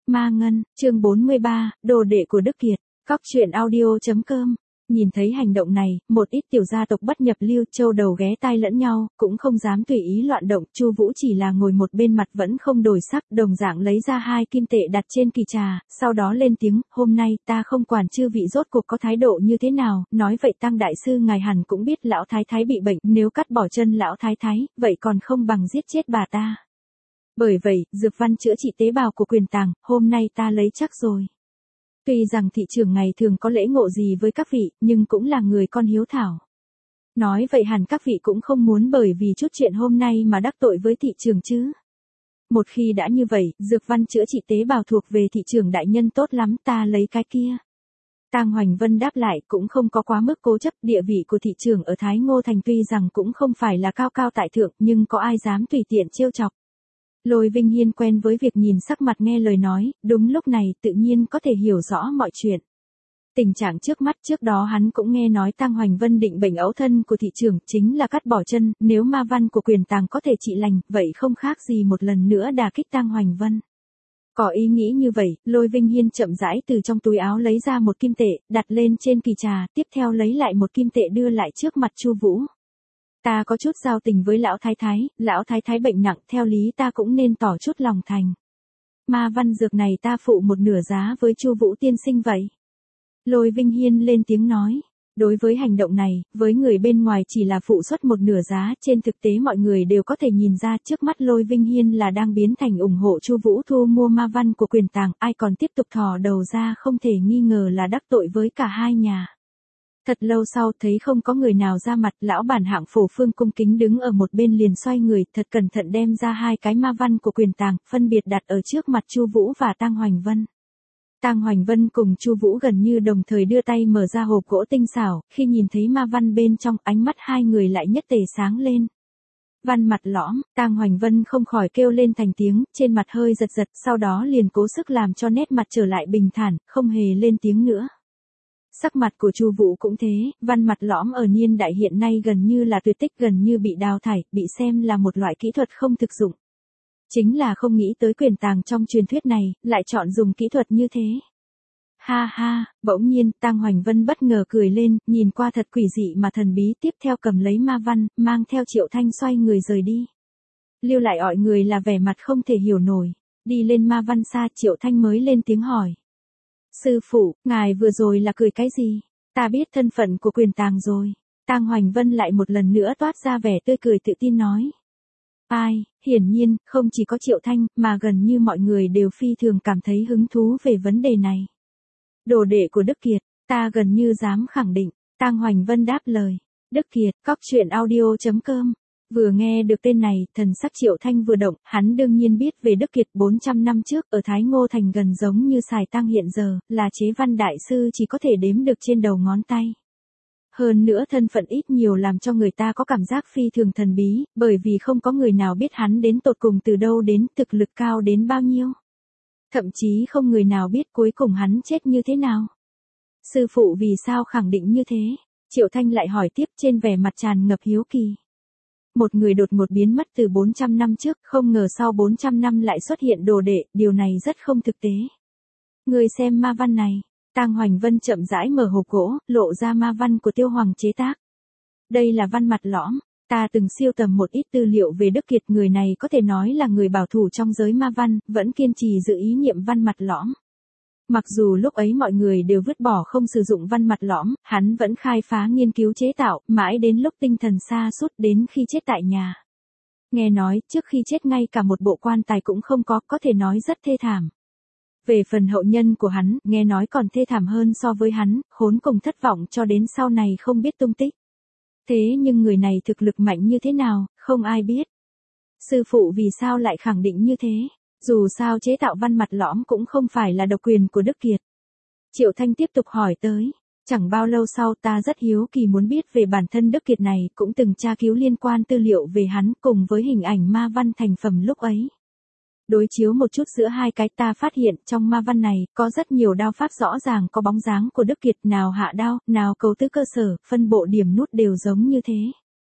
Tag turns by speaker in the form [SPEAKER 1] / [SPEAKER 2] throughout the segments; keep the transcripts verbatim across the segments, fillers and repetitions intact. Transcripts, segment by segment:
[SPEAKER 1] Ma Ngân, chương bốn mươi ba, đồ đệ của Đức Kiệt, Cóc truyện audio.com. Nhìn thấy hành động này, một ít tiểu gia tộc bất nhập lưu châu đầu ghé tai lẫn nhau, cũng không dám tùy ý loạn động. Chu Vũ chỉ là ngồi một bên mặt vẫn không đổi sắc, đồng dạng lấy ra hai kim tệ đặt trên kỳ trà, sau đó lên tiếng, hôm nay ta không quản chư vị rốt cuộc có thái độ như thế nào, nói vậy Tăng đại sư ngài hẳn cũng biết lão thái thái bị bệnh, nếu cắt bỏ chân lão thái thái, vậy còn không bằng giết chết bà ta. Bởi vậy, dược văn chữa trị tế bào của Quyền Tàng, hôm nay ta lấy chắc rồi. Tuy rằng thị trưởng ngày thường có lễ ngộ gì với các vị, nhưng cũng là người con hiếu thảo. Nói vậy hẳn các vị cũng không muốn bởi vì chút chuyện hôm nay mà đắc tội với thị trưởng chứ. Một khi đã như vậy, dược văn chữa trị tế bào thuộc về thị trưởng đại nhân tốt lắm, ta lấy cái kia. Tang Hoành Vân đáp lại cũng không có quá mức cố chấp, địa vị của thị trưởng ở Thái Ngô Thành tuy rằng cũng không phải là cao cao tại thượng, nhưng có ai dám tùy tiện trêu chọc. Lôi Vinh Hiên quen với việc nhìn sắc mặt nghe lời nói, đúng lúc này tự nhiên có thể hiểu rõ mọi chuyện. Tình trạng trước mắt trước đó hắn cũng nghe nói Tang Hoành Vân định bệnh ấu thân của thị trưởng chính là cắt bỏ chân, nếu ma văn của Quyền Tàng có thể trị lành, vậy không khác gì một lần nữa đả kích Tang Hoành Vân. Có ý nghĩ như vậy, Lôi Vinh Hiên chậm rãi từ trong túi áo lấy ra một kim tệ, đặt lên trên kỳ trà, tiếp theo lấy lại một kim tệ đưa lại trước mặt Chu Vũ. Ta có chút giao tình với lão thái thái, lão thái thái bệnh nặng, theo lý ta cũng nên tỏ chút lòng thành. Ma văn dược này ta phụ một nửa giá với Chu Vũ tiên sinh vậy. Lôi Vinh Hiên lên tiếng nói, đối với hành động này, với người bên ngoài chỉ là phụ xuất một nửa giá, trên thực tế mọi người đều có thể nhìn ra trước mắt Lôi Vinh Hiên là đang biến thành ủng hộ Chu Vũ thu mua ma văn của Quyền Tàng, ai còn tiếp tục thò đầu ra không thể nghi ngờ là đắc tội với cả hai nhà. Thật lâu sau thấy không có người nào ra mặt, lão bản hạng Phổ Phương cung kính đứng ở một bên liền xoay người, thật cẩn thận đem ra hai cái ma văn của Quyền Tàng, phân biệt đặt ở trước mặt Chu Vũ và Tang Hoành Vân. Tang Hoành Vân cùng Chu Vũ gần như đồng thời đưa tay mở ra hộp gỗ tinh xảo, khi nhìn thấy ma văn bên trong, ánh mắt hai người lại nhất tề sáng lên. Văn mặt lõm, Tang Hoành Vân không khỏi kêu lên thành tiếng, trên mặt hơi giật giật, sau đó liền cố sức làm cho nét mặt trở lại bình thản, không hề lên tiếng nữa. Sắc mặt của Chu Vũ cũng thế, văn mặt lõm ở niên đại hiện nay gần như là tuyệt tích, gần như bị đào thải, bị xem là một loại kỹ thuật không thực dụng. Chính là không nghĩ tới Quyền Tàng trong truyền thuyết này, lại chọn dùng kỹ thuật như thế. Ha ha, bỗng nhiên, Tang Hoành Vân bất ngờ cười lên, nhìn qua thật quỷ dị mà thần bí, tiếp theo cầm lấy ma văn, mang theo Triệu Thanh xoay người rời đi. Lưu lại mọi người là vẻ mặt không thể hiểu nổi, đi lên ma văn xa, Triệu Thanh mới lên tiếng hỏi. Sư phụ, ngài vừa rồi là cười cái gì? Ta biết thân phận của Quyền Tàng rồi. Tang Hoành Vân lại một lần nữa toát ra vẻ tươi cười tự tin nói. Ai, hiển nhiên, không chỉ có Triệu Thanh, mà gần như mọi người đều phi thường cảm thấy hứng thú về vấn đề này. Đồ đệ của Đức Kiệt, ta gần như dám khẳng định, Tang Hoành Vân đáp lời. Đức Kiệt, Cóc truyện audio.com. Vừa nghe được tên này, thần sắc Triệu Thanh vừa động, hắn đương nhiên biết về Đức Kiệt bốn trăm năm trước, ở Thái Ngô Thành gần giống như Sài Tăng hiện giờ, là chế văn đại sư chỉ có thể đếm được trên đầu ngón tay. Hơn nữa thân phận ít nhiều làm cho người ta có cảm giác phi thường thần bí, bởi vì không có người nào biết hắn đến tột cùng từ đâu đến, thực lực cao đến bao nhiêu. Thậm chí không người nào biết cuối cùng hắn chết như thế nào. Sư phụ vì sao khẳng định như thế? Triệu Thanh lại hỏi tiếp trên vẻ mặt tràn ngập hiếu kỳ. Một người đột ngột biến mất từ bốn trăm năm trước, không ngờ sau bốn trăm năm lại xuất hiện đồ đệ, điều này rất không thực tế. Người xem ma văn này, Tang Hoành Vân chậm rãi mở hộp gỗ, lộ ra ma văn của Tiêu Hoàng chế tác. Đây là văn mặt lõm, ta từng siêu tầm một ít tư liệu về Đức Kiệt, người này có thể nói là người bảo thủ trong giới ma văn, vẫn kiên trì giữ ý niệm văn mặt lõm. Mặc dù lúc ấy mọi người đều vứt bỏ không sử dụng văn mặt lõm, hắn vẫn khai phá nghiên cứu chế tạo, mãi đến lúc tinh thần sa sút đến khi chết tại nhà. Nghe nói, trước khi chết ngay cả một bộ quan tài cũng không có, có thể nói rất thê thảm. Về phần hậu nhân của hắn, nghe nói còn thê thảm hơn so với hắn, khốn cùng thất vọng cho đến sau này không biết tung tích. Thế nhưng người này thực lực mạnh như thế nào, không ai biết. Sư phụ vì sao lại khẳng định như thế? Dù sao chế tạo văn mặt lõm cũng không phải là độc quyền của Đức Kiệt. Triệu Thanh tiếp tục hỏi tới. Chẳng bao lâu sau ta rất hiếu kỳ muốn biết về bản thân Đức Kiệt này, cũng từng tra cứu liên quan tư liệu về hắn cùng với hình ảnh ma văn thành phẩm lúc ấy. Đối chiếu một chút giữa hai cái, ta phát hiện trong ma văn này có rất nhiều đao pháp rõ ràng có bóng dáng của Đức Kiệt, nào hạ đao, nào cấu tứ cơ sở, phân bộ điểm nút đều giống như thế.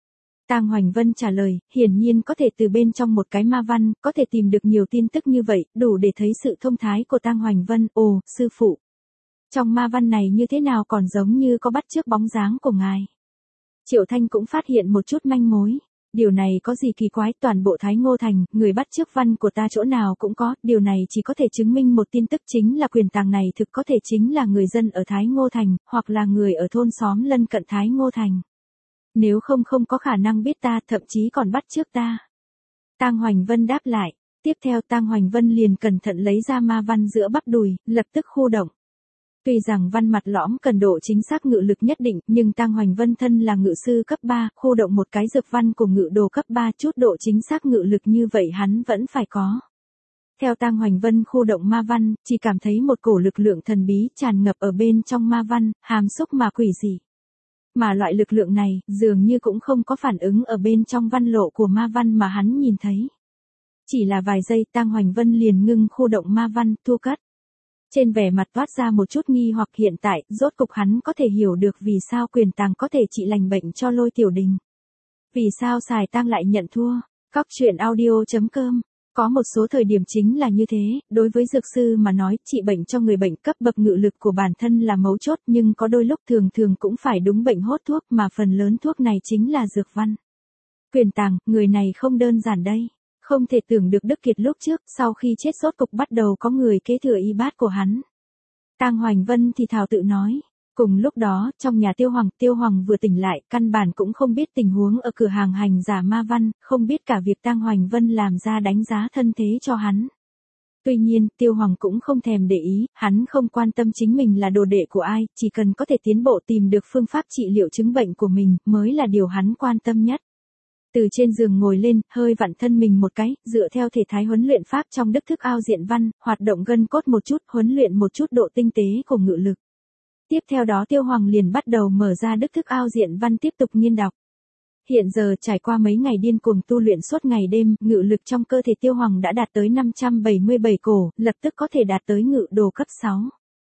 [SPEAKER 1] Tang Hoành Vân trả lời, hiển nhiên có thể từ bên trong một cái ma văn, có thể tìm được nhiều tin tức như vậy, đủ để thấy sự thông thái của Tang Hoành Vân. Ồ, sư phụ. Trong ma văn này như thế nào còn giống như có bắt chước bóng dáng của ngài. Triệu Thanh cũng phát hiện một chút manh mối. Điều này có gì kỳ quái, toàn bộ Thái Ngô Thành, người bắt chước văn của ta chỗ nào cũng có, điều này chỉ có thể chứng minh một tin tức chính là quyền tàng này thực có thể chính là người dân ở Thái Ngô Thành, hoặc là người ở thôn xóm lân cận Thái Ngô Thành. Nếu không không có khả năng biết ta, thậm chí còn bắt chước ta. Tang Hoành Vân đáp lại, tiếp theo Tang Hoành Vân liền cẩn thận lấy ra ma văn giữa bắp đùi, lập tức khu động. Tuy rằng văn mặt lõm cần độ chính xác ngự lực nhất định, nhưng Tang Hoành Vân thân là ngự sư cấp ba, khu động một cái dược văn của ngự đồ cấp ba, chút độ chính xác ngự lực như vậy hắn vẫn phải có. Theo Tang Hoành Vân khu động ma văn, chỉ cảm thấy một cổ lực lượng thần bí tràn ngập ở bên trong ma văn, hàm xúc mà quỷ dị. Mà loại lực lượng này, dường như cũng không có phản ứng ở bên trong văn lộ của ma văn mà hắn nhìn thấy. Chỉ là vài giây Tang Hoành Vân liền ngưng khu động ma văn, thu cất. Trên vẻ mặt toát ra một chút nghi hoặc hiện tại, rốt cục hắn có thể hiểu được vì sao quyền tàng có thể trị lành bệnh cho Lôi Tiểu Đình. Vì sao xài tang lại nhận thua. Cóc truyện audio chấm com. Có một số thời điểm chính là như thế, đối với dược sư mà nói, trị bệnh cho người bệnh cấp bậc ngự lực của bản thân là mấu chốt, nhưng có đôi lúc thường thường cũng phải đúng bệnh hốt thuốc mà phần lớn thuốc này chính là dược văn. Quyền tàng, người này không đơn giản đây. Không thể tưởng được Đức Kiệt lúc trước, sau khi chết rốt cục bắt đầu có người kế thừa y bát của hắn. Tang Hoành Vân thì thào tự nói. Cùng lúc đó, trong nhà Tiêu Hoàng, Tiêu Hoàng vừa tỉnh lại, căn bản cũng không biết tình huống ở cửa hàng hành giả ma văn, không biết cả việc Tang Hoành Vân làm ra đánh giá thân thế cho hắn. Tuy nhiên, Tiêu Hoàng cũng không thèm để ý, hắn không quan tâm chính mình là đồ đệ của ai, chỉ cần có thể tiến bộ tìm được phương pháp trị liệu chứng bệnh của mình, mới là điều hắn quan tâm nhất. Từ trên giường ngồi lên, hơi vặn thân mình một cái, dựa theo thể thái huấn luyện pháp trong đức thức ao diện văn, hoạt động gân cốt một chút, huấn luyện một chút độ tinh tế của ngự lực. Tiếp theo đó Tiêu Hoàng liền bắt đầu mở ra đức thức ao diện văn tiếp tục nghiên đọc. Hiện giờ trải qua mấy ngày điên cuồng tu luyện suốt ngày đêm, ngự lực trong cơ thể Tiêu Hoàng đã đạt tới năm trăm bảy mươi bảy cổ, lập tức có thể đạt tới ngự đồ cấp sáu.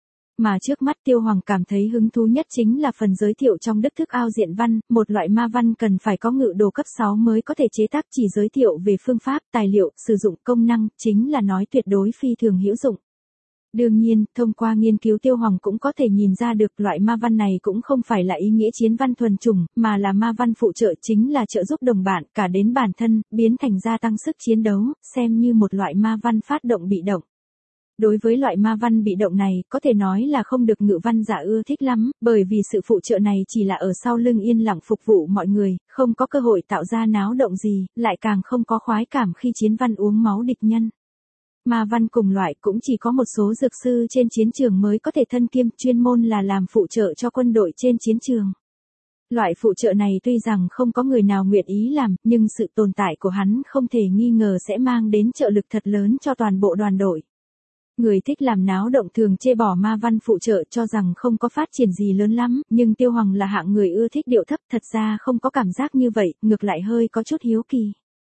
[SPEAKER 1] Mà trước mắt Tiêu Hoàng cảm thấy hứng thú nhất chính là phần giới thiệu trong đức thức ao diện văn, một loại ma văn cần phải có ngự đồ cấp sáu mới có thể chế tác, chỉ giới thiệu về phương pháp, tài liệu, sử dụng công năng, chính là nói tuyệt đối phi thường hữu dụng. Đương nhiên, thông qua nghiên cứu Tiêu Hoàng cũng có thể nhìn ra được loại ma văn này cũng không phải là ý nghĩa chiến văn thuần chủng, mà là ma văn phụ trợ, chính là trợ giúp đồng bạn cả đến bản thân, biến thành gia tăng sức chiến đấu, xem như một loại ma văn phát động bị động. Đối với loại ma văn bị động này, có thể nói là không được ngự văn giả ưa thích lắm, bởi vì sự phụ trợ này chỉ là ở sau lưng yên lặng phục vụ mọi người, không có cơ hội tạo ra náo động gì, lại càng không có khoái cảm khi chiến văn uống máu địch nhân. Ma văn cùng loại cũng chỉ có một số dược sư trên chiến trường mới có thể thân kiêm, chuyên môn là làm phụ trợ cho quân đội trên chiến trường. Loại phụ trợ này tuy rằng không có người nào nguyện ý làm, nhưng sự tồn tại của hắn không thể nghi ngờ sẽ mang đến trợ lực thật lớn cho toàn bộ đoàn đội. Người thích làm náo động thường chê bỏ ma văn phụ trợ cho rằng không có phát triển gì lớn lắm, nhưng Tiêu Hoàng là hạng người ưa thích điệu thấp, thật ra không có cảm giác như vậy, ngược lại hơi có chút hiếu kỳ.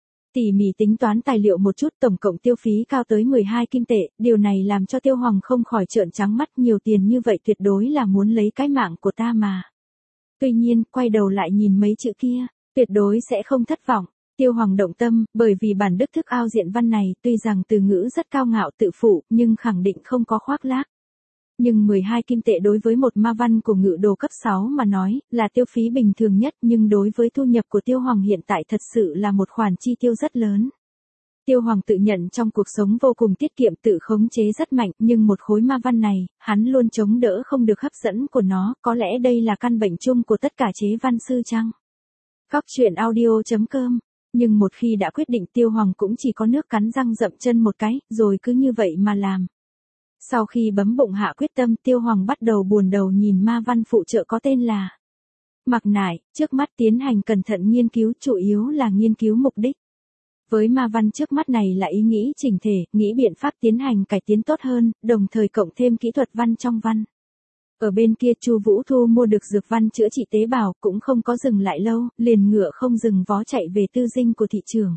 [SPEAKER 1] Tỉ mỉ tính toán tài liệu một chút, tổng cộng tiêu phí cao tới mười hai kim tệ, điều này làm cho Tiêu Hoàng không khỏi trợn trắng mắt, nhiều tiền như vậy tuyệt đối là muốn lấy cái mạng của ta mà. Tuy nhiên, quay đầu lại nhìn mấy chữ kia, tuyệt đối sẽ không thất vọng. Tiêu Hoàng động tâm, bởi vì bản đức thức ao diện văn này tuy rằng từ ngữ rất cao ngạo tự phụ, nhưng khẳng định không có khoác lác. Nhưng mười hai kim tệ đối với một ma văn của ngự đồ cấp sáu mà nói, là tiêu phí bình thường nhất, nhưng đối với thu nhập của Tiêu Hoàng hiện tại thật sự là một khoản chi tiêu rất lớn. Tiêu Hoàng tự nhận trong cuộc sống vô cùng tiết kiệm, tự khống chế rất mạnh, nhưng một khối ma văn này, hắn luôn chống đỡ không được hấp dẫn của nó, có lẽ đây là căn bệnh chung của tất cả chế văn sư chăng? Cóc truyện audio chấm com. Nhưng một khi đã quyết định Tiêu Hoàng cũng chỉ có nước cắn răng dậm chân một cái, rồi cứ như vậy mà làm. Sau khi bấm bụng hạ quyết tâm, Tiêu Hoàng bắt đầu buồn đầu nhìn ma văn phụ trợ có tên là Mặc Nải, trước mắt tiến hành cẩn thận nghiên cứu, chủ yếu là nghiên cứu mục đích. Với ma văn trước mắt này là ý nghĩ chỉnh thể, nghĩ biện pháp tiến hành cải tiến tốt hơn, đồng thời cộng thêm kỹ thuật văn trong văn. Ở bên kia Chu Vũ Thu mua được dược văn chữa trị tế bào, cũng không có dừng lại lâu, liền ngựa không dừng vó chạy về tư dinh của thị trường.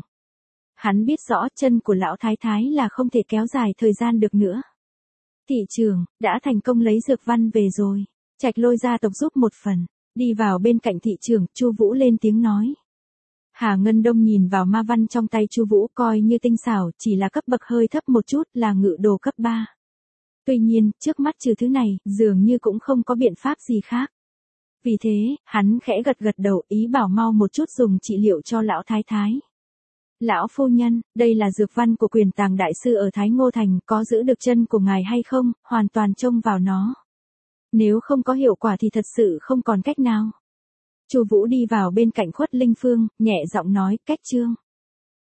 [SPEAKER 1] Hắn biết rõ chân của lão thái thái là không thể kéo dài thời gian được nữa. Thị trường, đã thành công lấy dược văn về rồi. Trạch Lôi gia tộc giúp một phần. Đi vào bên cạnh thị trường, Chu Vũ lên tiếng nói. Hà Ngân Đông nhìn vào ma văn trong tay Chu Vũ coi như tinh xảo, chỉ là cấp bậc hơi thấp một chút, là ngự đồ cấp ba. Tuy nhiên, trước mắt trừ thứ này, dường như cũng không có biện pháp gì khác. Vì thế, hắn khẽ gật gật đầu, ý bảo mau một chút dùng trị liệu cho lão thái thái. Lão phu nhân, đây là dược văn của Quyền Tàng đại sư ở Thái Ngô Thành, có giữ được chân của ngài hay không, hoàn toàn trông vào nó. Nếu không có hiệu quả thì thật sự không còn cách nào. Chu Vũ đi vào bên cạnh Khuất Linh Phương, nhẹ giọng nói, cách chương.